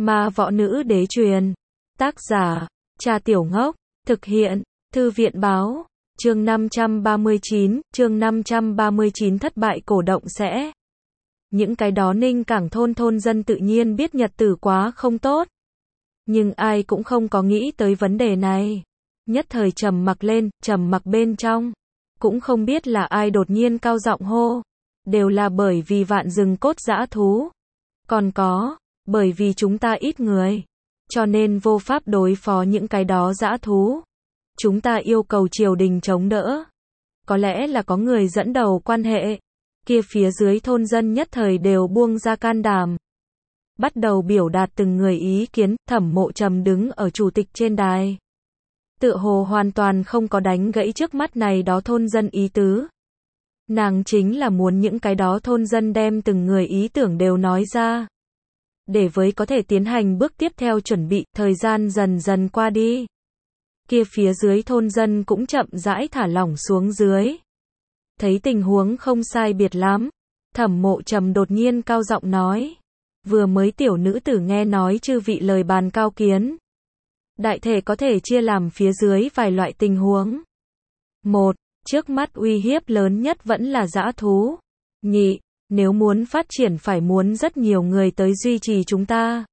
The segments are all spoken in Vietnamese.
Ma Võ Nữ Đế truyền. Tác giả, Trà Tiểu Ngốc. Thực hiện, Thư viện báo. Chương 539, thất bại cổ động sẽ. Những cái đó Ninh Cảng thôn dân tự nhiên biết nhật tử quá không tốt. Nhưng ai cũng không có nghĩ tới vấn đề này. Nhất thời trầm mặc lên, trầm mặc bên trong. Cũng không biết là ai đột nhiên cao giọng hô. Đều là bởi vì vạn rừng cốt dã thú. Còn có, bởi vì chúng ta ít người. Cho nên vô pháp đối phó những cái đó dã thú. Chúng ta yêu cầu triều đình chống đỡ. Có lẽ là có người dẫn đầu quan hệ. Kia phía dưới thôn dân nhất thời đều buông ra can đảm. Bắt đầu biểu đạt từng người ý kiến. Thẩm Mộ Trầm đứng ở chủ tịch trên đài. Tựa hồ hoàn toàn không có đánh gãy trước mắt này đó thôn dân ý tứ. Nàng chính là muốn những cái đó thôn dân đem từng người ý tưởng đều nói ra. Để với có thể tiến hành bước tiếp theo chuẩn bị, thời gian dần dần qua đi. Kia phía dưới thôn dân cũng chậm rãi thả lỏng xuống dưới. Thấy tình huống không sai biệt lắm. Thẩm Mộ Trầm đột nhiên cao giọng nói. Vừa mới tiểu nữ tử nghe nói chư vị lời bàn cao kiến. Đại thể có thể chia làm phía dưới vài loại tình huống. 1. Trước mắt uy hiếp lớn nhất vẫn là dã thú. Nhị, nếu muốn phát triển phải muốn rất nhiều người tới duy trì chúng ta.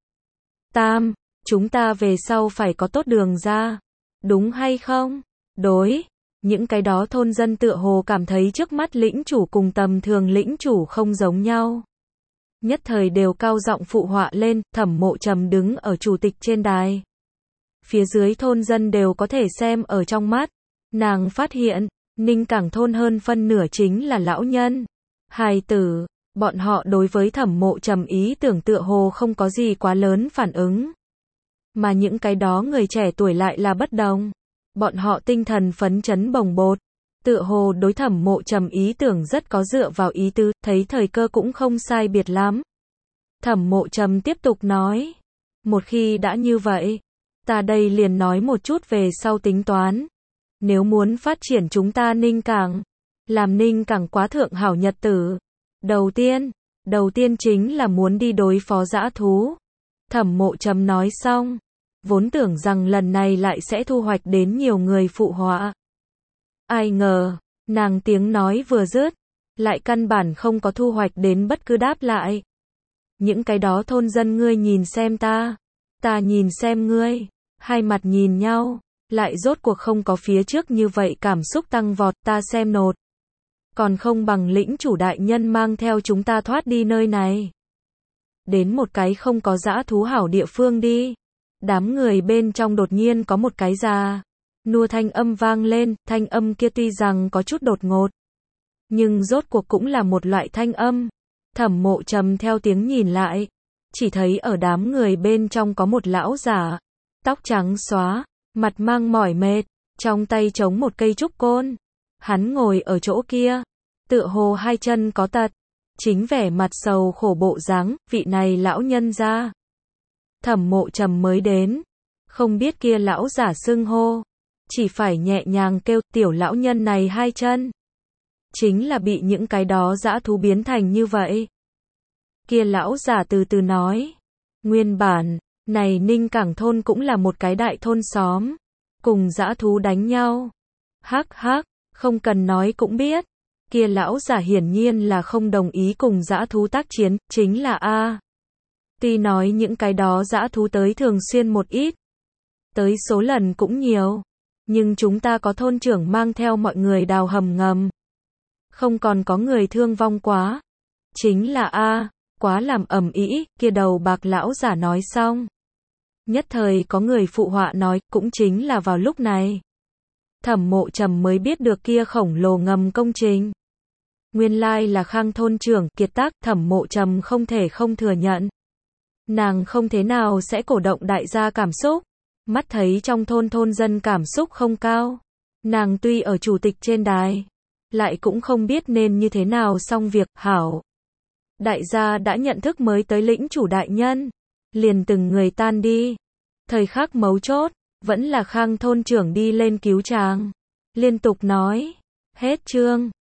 Tam, chúng ta về sau phải có tốt đường ra. Đúng hay không? Đối. Những cái đó thôn dân tựa hồ cảm thấy trước mắt lĩnh chủ cùng tầm thường lĩnh chủ không giống nhau. Nhất thời đều cao giọng phụ họa lên. Thẩm Mộ Trầm đứng ở chủ tịch trên đài. Phía dưới thôn dân đều có thể xem ở trong mắt. Nàng phát hiện, Ninh Cảng thôn hơn phân nửa chính là lão nhân, hài tử. Bọn họ đối với Thẩm Mộ Trầm ý tưởng tựa hồ không có gì quá lớn phản ứng. Mà những cái đó người trẻ tuổi lại là bất đồng. Bọn họ tinh thần phấn chấn bồng bột. Tựa hồ đối Thẩm Mộ Trầm ý tưởng rất có dựa vào ý tứ, thấy thời cơ cũng không sai biệt lắm. Thẩm Mộ Trầm tiếp tục nói. Một khi đã như vậy, ta đây liền nói một chút về sau tính toán. Nếu muốn phát triển chúng ta Ninh Cảng, làm Ninh Cảng quá thượng hảo nhật tử. Đầu tiên chính là muốn đi đối phó dã thú. Thẩm Mộ Trầm nói xong, vốn tưởng rằng lần này lại sẽ thu hoạch đến nhiều người phụ họa. Ai ngờ, nàng tiếng nói vừa dứt, lại căn bản không có thu hoạch đến bất cứ đáp lại. Những cái đó thôn dân ngươi nhìn xem ta nhìn xem ngươi, hai mặt nhìn nhau, lại rốt cuộc không có phía trước như vậy cảm xúc tăng vọt, ta xem nột. Còn không bằng lĩnh chủ đại nhân mang theo chúng ta thoát đi nơi này. Đến một cái không có dã thú hảo địa phương đi. Đám người bên trong đột nhiên có một cái già nua thanh âm vang lên, thanh âm kia tuy rằng có chút đột ngột, nhưng rốt cuộc cũng là một loại thanh âm. Thẩm Mộ Trầm theo tiếng nhìn lại, chỉ thấy ở đám người bên trong có một lão giả, tóc trắng xóa, mặt mang mỏi mệt, trong tay chống một cây trúc côn. Hắn ngồi ở chỗ kia, tựa hồ hai chân có tật, chính vẻ mặt sầu khổ bộ dáng. Vị này lão nhân gia. Thẩm Mộ Trầm mới đến, không biết kia lão giả xưng hô, chỉ phải nhẹ nhàng kêu tiểu lão nhân này hai chân. Chính là bị những cái đó dã thú biến thành như vậy. Kia lão giả từ từ nói, nguyên bản, này Ninh Cảng thôn cũng là một cái đại thôn xóm, cùng dã thú đánh nhau. Hắc hắc, không cần nói cũng biết, kia lão giả hiển nhiên là không đồng ý cùng dã thú tác chiến, chính là a. Tuy nói những cái đó dã thú tới thường xuyên một ít, tới số lần cũng nhiều, nhưng chúng ta có thôn trưởng mang theo mọi người đào hầm ngầm. Không còn có người thương vong quá. Chính là a, quá làm ầm ĩ. Kia đầu bạc lão giả nói xong, nhất thời có người phụ họa nói, cũng chính là vào lúc này. Thẩm Mộ Trầm mới biết được kia khổng lồ ngầm công trình. Nguyên lai là Khang thôn trưởng kiệt tác. Thẩm Mộ Trầm không thể không thừa nhận. Nàng không thế nào sẽ cổ động đại gia cảm xúc. Mắt thấy trong thôn dân cảm xúc không cao. Nàng tuy ở chủ tịch trên đài, lại cũng không biết nên như thế nào xong việc. Hảo. Đại gia đã nhận thức mới tới lĩnh chủ đại nhân. Liền từng người tan đi. Thời khắc mấu chốt, vẫn là Khang thôn trưởng đi lên cứu chàng. Liên tục nói. Hết chương.